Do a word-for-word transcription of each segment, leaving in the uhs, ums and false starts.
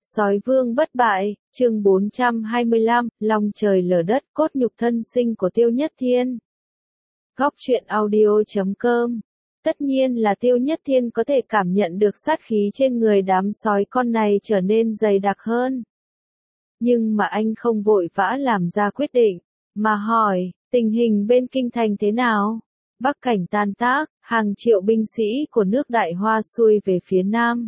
Sói vương bất bại, chương bốn trăm hai mươi lăm, lòng trời lở đất, cốt nhục thân sinh của Tiêu Nhất Thiên. Góc truyện audio chấm com. Tất nhiên là Tiêu Nhất Thiên có thể cảm nhận được sát khí trên người đám sói con này trở nên dày đặc hơn. Nhưng mà anh không vội vã làm ra quyết định, mà hỏi, tình hình bên kinh thành thế nào? Bắc cảnh tan tác, hàng triệu binh sĩ của nước Đại Hoa xuôi về phía nam.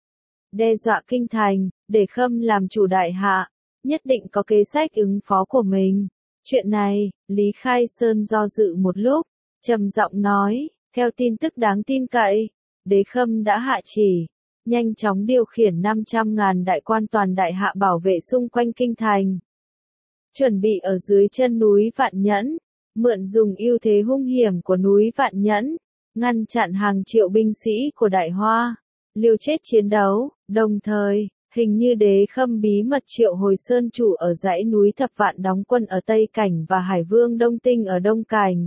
Đe dọa kinh thành, để Khâm làm chủ đại hạ, nhất định có kế sách ứng phó của mình. Chuyện này, Lý Khai Sơn do dự một lúc, trầm giọng nói, theo tin tức đáng tin cậy, Đế Khâm đã hạ chỉ, nhanh chóng điều khiển năm trăm ngàn đại quan toàn đại hạ bảo vệ xung quanh kinh thành. Chuẩn bị ở dưới chân núi Vạn Nhẫn, mượn dùng ưu thế hung hiểm của núi Vạn Nhẫn, ngăn chặn hàng triệu binh sĩ của Đại Hoa, liều chết chiến đấu, đồng thời, hình như Đế Khâm bí mật triệu hồi sơn chủ ở dãy núi Thập Vạn đóng quân ở Tây Cảnh và Hải Vương Đông Tinh ở Đông Cảnh.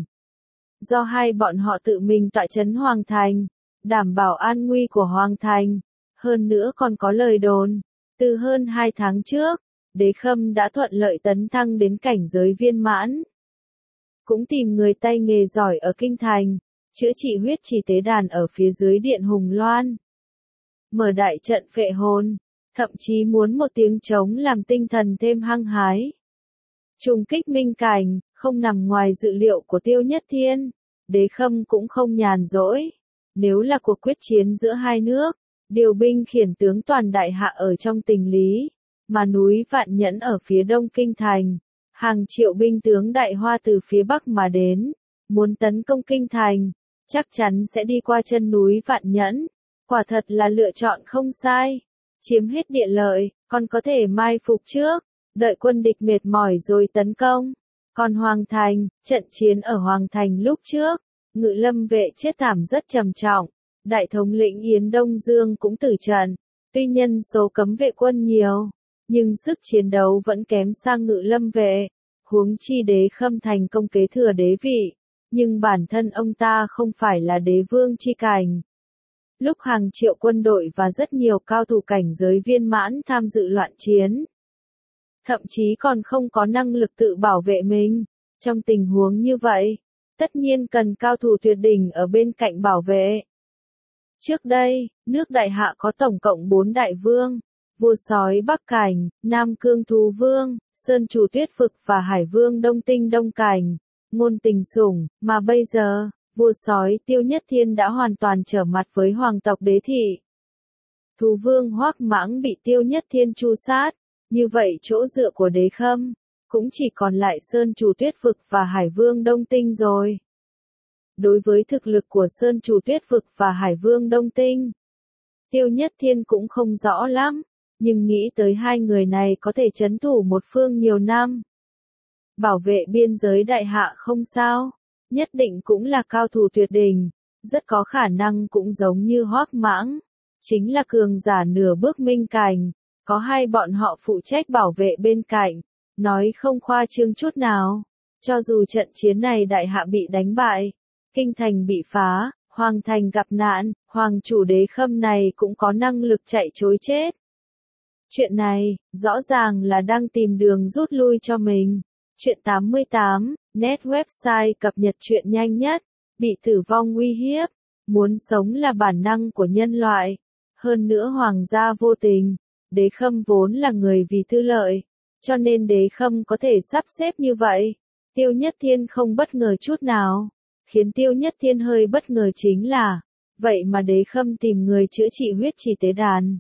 Do hai bọn họ tự mình tọa trấn Hoàng Thành, đảm bảo an nguy của Hoàng Thành, hơn nữa còn có lời đồn, từ hơn hai tháng trước, Đế Khâm đã thuận lợi tấn thăng đến cảnh giới viên mãn. Cũng tìm người tay nghề giỏi ở kinh thành, chữa trị huyết trì tế đàn ở phía dưới điện Hùng Loan. Mở đại trận phệ hồn, thậm chí muốn một tiếng trống làm tinh thần thêm hăng hái. Trùng kích minh cảnh, không nằm ngoài dự liệu của Tiêu Nhất Thiên, Đế Khâm cũng không nhàn rỗi. Nếu là cuộc quyết chiến giữa hai nước, điều binh khiển tướng toàn đại hạ ở trong tình lý, mà núi Vạn Nhẫn ở phía đông kinh thành, hàng triệu binh tướng Đại Hoa từ phía bắc mà đến, muốn tấn công kinh thành, chắc chắn sẽ đi qua chân núi Vạn Nhẫn. Quả thật là lựa chọn không sai, chiếm hết địa lợi, còn có thể mai phục trước, đợi quân địch mệt mỏi rồi tấn công. Còn Hoàng Thành, trận chiến ở Hoàng Thành lúc trước, Ngự Lâm vệ chết thảm rất trầm trọng, đại thống lĩnh Yến Đông Dương cũng tử trận, tuy nhân số cấm vệ quân nhiều, nhưng sức chiến đấu vẫn kém sang Ngự Lâm vệ, huống chi Đế Khâm thành công kế thừa đế vị, nhưng bản thân ông ta không phải là đế vương chi cảnh. Lúc hàng triệu quân đội và rất nhiều cao thủ cảnh giới viên mãn tham dự loạn chiến, thậm chí còn không có năng lực tự bảo vệ mình. Trong tình huống như vậy, tất nhiên cần cao thủ tuyệt đỉnh ở bên cạnh bảo vệ. Trước đây, nước Đại Hạ có tổng cộng bốn đại vương, vua sói Bắc Cảnh, Nam Cương Thú Vương, Sơn Chủ Tuyết Phực và Hải Vương Đông Tinh Đông Cảnh, Ngôn Tình Sủng, mà bây giờ, vua sói Tiêu Nhất Thiên đã hoàn toàn trở mặt với hoàng tộc Đế Thị. Thú Vương Hoắc Mãng bị Tiêu Nhất Thiên tru sát, như vậy chỗ dựa của Đế Khâm cũng chỉ còn lại Sơn Chủ Tuyết Phực và Hải Vương Đông Tinh rồi. Đối với thực lực của Sơn Chủ Tuyết Phực và Hải Vương Đông Tinh, Tiêu Nhất Thiên cũng không rõ lắm, nhưng nghĩ tới hai người này có thể trấn thủ một phương nhiều năm, bảo vệ biên giới đại hạ không sao, nhất định cũng là cao thủ tuyệt đỉnh, rất có khả năng cũng giống như Hoắc Mãng, chính là cường giả nửa bước minh cảnh, có hai bọn họ phụ trách bảo vệ bên cạnh, nói không khoa trương chút nào. Cho dù trận chiến này đại hạ bị đánh bại, kinh thành bị phá, Hoàng Thành gặp nạn, Hoàng chủ Đế Khâm này cũng có năng lực chạy trối chết. Chuyện này, rõ ràng là đang tìm đường rút lui cho mình. Chuyện tám mươi tám, net website cập nhật chuyện nhanh nhất, bị tử vong uy hiếp, muốn sống là bản năng của nhân loại. Hơn nữa hoàng gia vô tình, Đế Khâm vốn là người vì tư lợi, cho nên Đế Khâm có thể sắp xếp như vậy. Tiêu Nhất Thiên không bất ngờ chút nào, khiến Tiêu Nhất Thiên hơi bất ngờ chính là, vậy mà Đế Khâm tìm người chữa trị huyết trì tế đàn.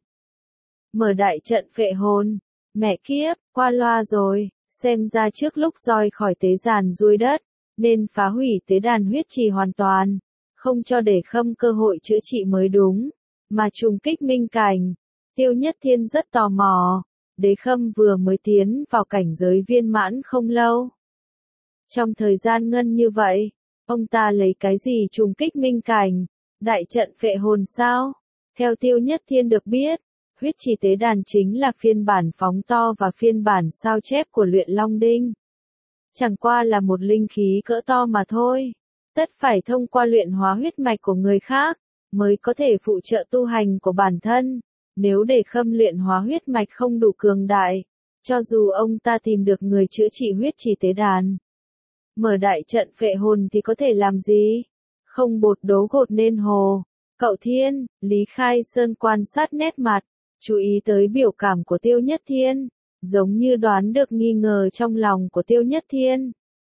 Mở đại trận phệ hồn, mẹ kiếp, qua loa rồi, xem ra trước lúc roi khỏi tế giàn ruôi đất, nên phá hủy tế đàn huyết trì hoàn toàn, không cho Đế Khâm cơ hội chữa trị mới đúng, mà trùng kích minh cảnh. Tiêu Nhất Thiên rất tò mò, Đế Khâm vừa mới tiến vào cảnh giới viên mãn không lâu. Trong thời gian ngân như vậy, ông ta lấy cái gì trùng kích minh cảnh? Đại trận phệ hồn sao? Theo Tiêu Nhất Thiên được biết, huyết trì tế đàn chính là phiên bản phóng to và phiên bản sao chép của luyện Long Đinh. Chẳng qua là một linh khí cỡ to mà thôi. Tất phải thông qua luyện hóa huyết mạch của người khác, mới có thể phụ trợ tu hành của bản thân. Nếu để khâm luyện hóa huyết mạch không đủ cường đại, cho dù ông ta tìm được người chữa trị huyết trì tế đàn, mở đại trận phệ hồn thì có thể làm gì? Không bột đố gột nên hồ. Cậu Thiên, Lý Khai Sơn quan sát nét mặt, chú ý tới biểu cảm của Tiêu Nhất Thiên, giống như đoán được nghi ngờ trong lòng của Tiêu Nhất Thiên.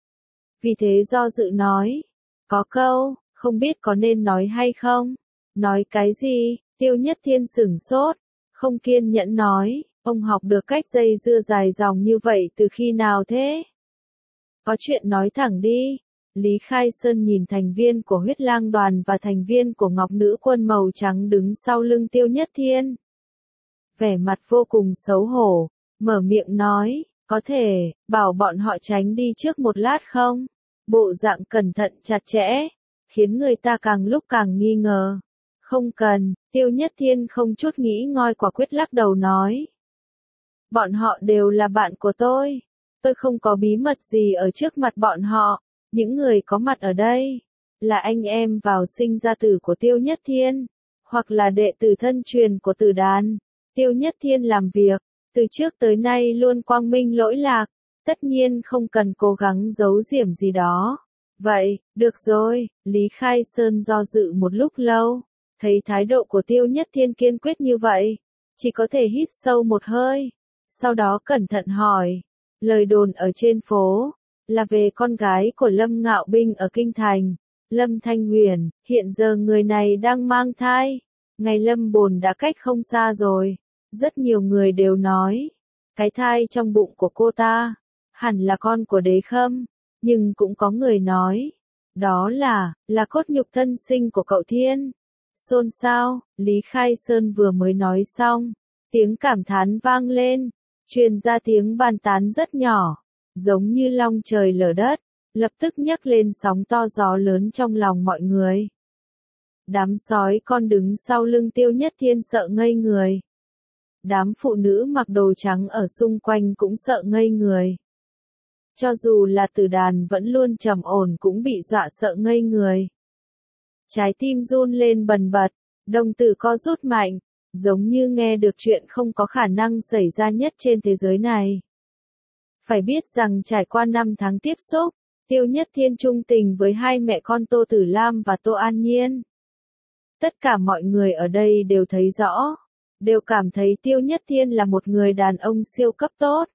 Vì thế do dự nói, có câu, không biết có nên nói hay không? Nói cái gì? Tiêu Nhất Thiên sửng sốt, không kiên nhẫn nói, ông học được cách dây dưa dài dòng như vậy từ khi nào thế? Có chuyện nói thẳng đi. Lý Khai Sơn nhìn thành viên của huyết lang đoàn và thành viên của Ngọc Nữ Quân màu trắng đứng sau lưng Tiêu Nhất Thiên. Vẻ mặt vô cùng xấu hổ, mở miệng nói, có thể, bảo bọn họ tránh đi trước một lát không? Bộ dạng cẩn thận chặt chẽ, khiến người ta càng lúc càng nghi ngờ. Không cần, Tiêu Nhất Thiên không chút nghĩ ngợi quả quyết lắc đầu nói. Bọn họ đều là bạn của tôi. Tôi không có bí mật gì ở trước mặt bọn họ. Những người có mặt ở đây, là anh em vào sinh ra tử của Tiêu Nhất Thiên, hoặc là đệ tử thân truyền của tử đàn. Tiêu Nhất Thiên làm việc, từ trước tới nay luôn quang minh lỗi lạc, tất nhiên không cần cố gắng giấu giểm gì đó. Vậy, được rồi, Lý Khai Sơn do dự một lúc lâu, thấy thái độ của Tiêu Nhất Thiên kiên quyết như vậy, chỉ có thể hít sâu một hơi, sau đó cẩn thận hỏi, lời đồn ở trên phố, là về con gái của Lâm Ngạo Binh ở Kinh Thành, Lâm Thanh Huyền, hiện giờ người này đang mang thai, ngày lâm bồn đã cách không xa rồi, rất nhiều người đều nói, cái thai trong bụng của cô ta, hẳn là con của Đế Khâm, nhưng cũng có người nói, đó là, là cốt nhục thân sinh của cậu Thiên. Xôn xao, Lý Khai Sơn vừa mới nói xong, tiếng cảm thán vang lên, truyền ra tiếng bàn tán rất nhỏ, giống như long trời lở đất, lập tức nhấc lên sóng to gió lớn trong lòng mọi người. Đám sói con đứng sau lưng Tiêu Nhất Thiên sợ ngây người. Đám phụ nữ mặc đồ trắng ở xung quanh cũng sợ ngây người. Cho dù là tử đàn vẫn luôn trầm ổn cũng bị dọa sợ ngây người. Trái tim run lên bần bật, đồng tử co rút mạnh, giống như nghe được chuyện không có khả năng xảy ra nhất trên thế giới này. Phải biết rằng trải qua năm tháng tiếp xúc, Tiêu Nhất Thiên trung tình với hai mẹ con Tô Tử Lam và Tô An Nhiên. Tất cả mọi người ở đây đều thấy rõ, đều cảm thấy Tiêu Nhất Thiên là một người đàn ông siêu cấp tốt.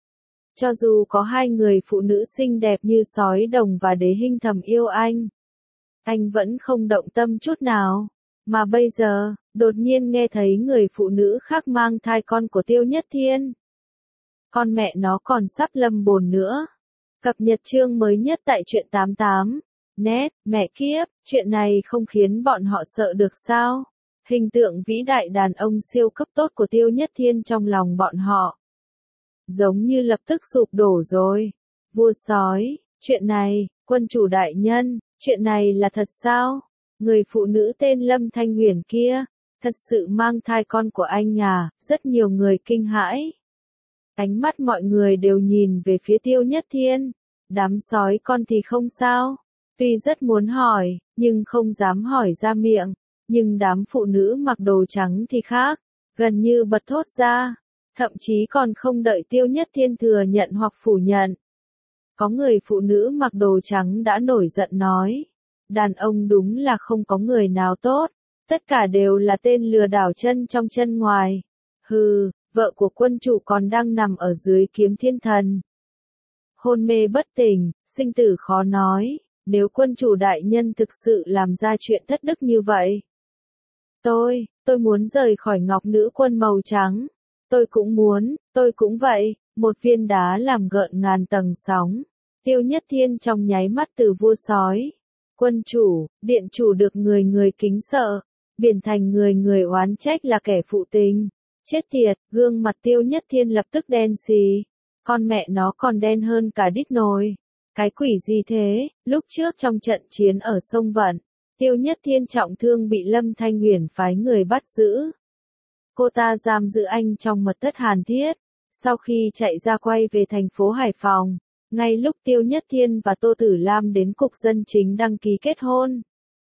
Cho dù có hai người phụ nữ xinh đẹp như sói đồng và Đế Hinh thầm yêu anh, anh vẫn không động tâm chút nào. Mà bây giờ, đột nhiên nghe thấy người phụ nữ khác mang thai con của Tiêu Nhất Thiên. Con mẹ nó còn sắp lâm bồn nữa. Cập nhật chương mới nhất tại truyện tám tám. Net, mẹ kiếp, chuyện này không khiến bọn họ sợ được sao? Hình tượng vĩ đại đàn ông siêu cấp tốt của Tiêu Nhất Thiên trong lòng bọn họ. Giống như lập tức sụp đổ rồi. Vua sói, chuyện này, quân chủ đại nhân, chuyện này là thật sao? Người phụ nữ tên Lâm Thanh Huyền kia, thật sự mang thai con của anh à, rất nhiều người kinh hãi. Ánh mắt mọi người đều nhìn về phía Tiêu Nhất Thiên, đám sói con thì không sao, tuy rất muốn hỏi, nhưng không dám hỏi ra miệng, nhưng đám phụ nữ mặc đồ trắng thì khác, gần như bật thốt ra, thậm chí còn không đợi Tiêu Nhất Thiên thừa nhận hoặc phủ nhận. Có người phụ nữ mặc đồ trắng đã nổi giận nói, đàn ông đúng là không có người nào tốt, tất cả đều là tên lừa đảo chân trong chân ngoài. Hừ, vợ của quân chủ còn đang nằm ở dưới kiếm thiên thần. Hôn mê bất tỉnh, sinh tử khó nói, nếu quân chủ đại nhân thực sự làm ra chuyện thất đức như vậy. Tôi, tôi muốn rời khỏi Ngọc Nữ Quân màu trắng. Tôi cũng muốn, tôi cũng vậy, một viên đá làm gợn ngàn tầng sóng. Tiêu Nhất Thiên trong nháy mắt từ vua sói, quân chủ, điện chủ được người người kính sợ, biển thành người người oán trách là kẻ phụ tình. Chết tiệt, gương mặt Tiêu Nhất Thiên lập tức đen xì. Con mẹ nó còn đen hơn cả đít nồi. Cái quỷ gì thế? Lúc trước trong trận chiến ở sông Vận, Tiêu Nhất Thiên trọng thương bị Lâm Thanh Huyền phái người bắt giữ. Cô ta giam giữ anh trong mật thất hàn thiết. Sau khi chạy ra quay về thành phố Hải Phòng, ngay lúc Tiêu Nhất Thiên và Tô Tử Lam đến cục dân chính đăng ký kết hôn.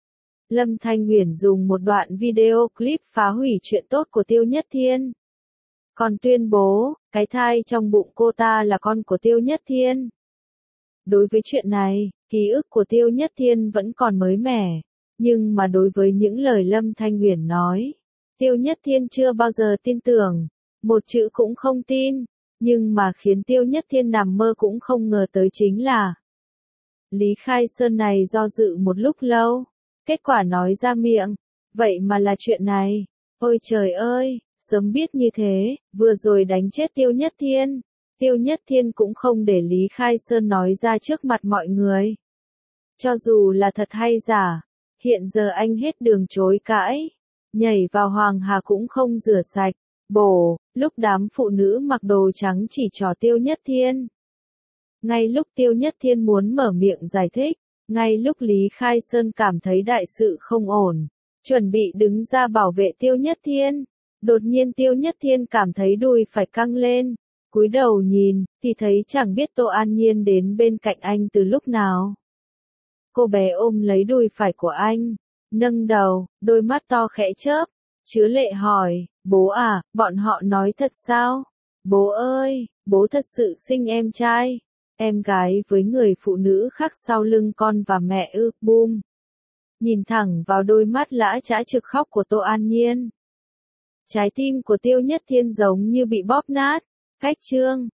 Lâm Thanh Uyển dùng một đoạn video clip phá hủy chuyện tốt của Tiêu Nhất Thiên. Còn tuyên bố, cái thai trong bụng cô ta là con của Tiêu Nhất Thiên. Đối với chuyện này, ký ức của Tiêu Nhất Thiên vẫn còn mới mẻ. Nhưng mà đối với những lời Lâm Thanh Uyển nói, Tiêu Nhất Thiên chưa bao giờ tin tưởng, một chữ cũng không tin. Nhưng mà khiến Tiêu Nhất Thiên nằm mơ cũng không ngờ tới chính là Lý Khai Sơn này do dự một lúc lâu, kết quả nói ra miệng, vậy mà là chuyện này. Ôi trời ơi, sớm biết như thế, vừa rồi đánh chết Tiêu Nhất Thiên. Tiêu Nhất Thiên cũng không để Lý Khai Sơn nói ra trước mặt mọi người. Cho dù là thật hay giả, hiện giờ anh hết đường chối cãi, nhảy vào Hoàng Hà cũng không rửa sạch. Bổ, lúc đám phụ nữ mặc đồ trắng chỉ trỏ Tiêu Nhất Thiên. Ngay lúc Tiêu Nhất Thiên muốn mở miệng giải thích, ngay lúc Lý Khai Sơn cảm thấy đại sự không ổn, chuẩn bị đứng ra bảo vệ Tiêu Nhất Thiên, đột nhiên Tiêu Nhất Thiên cảm thấy đùi phải căng lên, cúi đầu nhìn, thì thấy chẳng biết Tô An Nhiên đến bên cạnh anh từ lúc nào. Cô bé ôm lấy đùi phải của anh, nâng đầu, đôi mắt to khẽ chớp, chứa lệ hỏi, bố à, bọn họ nói thật sao? Bố ơi, bố thật sự sinh em trai, em gái với người phụ nữ khác sau lưng con và mẹ ư, bum. Nhìn thẳng vào đôi mắt lã chã trực khóc của Tô An Nhiên. Trái tim của Tiêu Nhất Thiên giống như bị bóp nát, phách trương.